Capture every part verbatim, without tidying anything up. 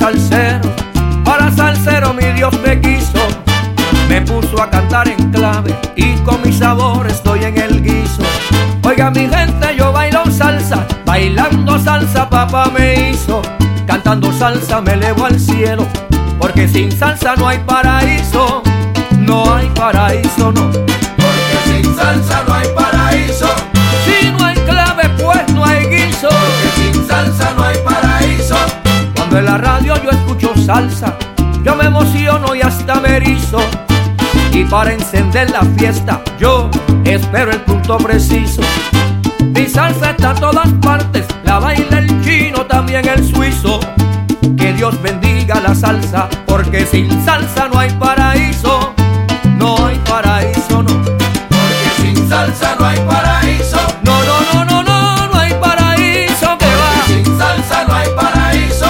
salsero, para salsero mi Dios me quiso. Me puso a cantar en clave y con mi sabor estoy en el guiso. Oiga mi gente, yo bailo salsa, bailando salsa papá me hizo. Cantando salsa me elevo al cielo, porque sin salsa no hay paraíso. No hay paraíso, no. Porque sin salsa no hay paraíso. Si no hay clave, pues no hay guiso. Porque sin salsa no hay paraíso. Cuando en la radio yo escucho salsa, yo me emociono y hasta me erizo. Y para encender la fiesta, yo espero el punto preciso. Mi salsa está en todas partes, la baila el chino, también el suizo. Que Dios bendiga la salsa, porque sin salsa no hay paraíso. No hay paraíso, no. Porque sin salsa no hay paraíso. No, no, no, no, no, no hay paraíso que va. Porque sin salsa no hay paraíso.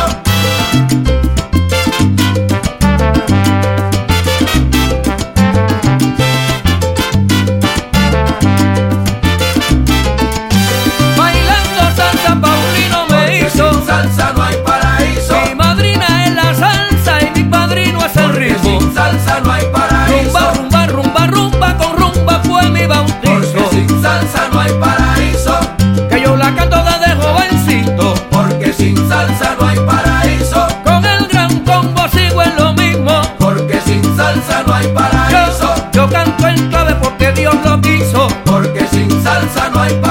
Bailando salsa Paulino me Porque hizo. sin salsa no hay paraíso. Mi madrina es la salsa y mi padrino es el Porque ritmo. sin salsa no hay paraíso. Rumba, rumba, rumba, rumba, con rumba fue mi bautizo. Porque sin salsa no hay paraíso. Que yo la canto desde jovencito. Porque sin salsa no hay paraíso. Con el gran combo sigo en lo mismo. Porque sin salsa no hay paraíso. Yo, yo canto en clave porque Dios lo quiso. Porque sin salsa no hay paraíso.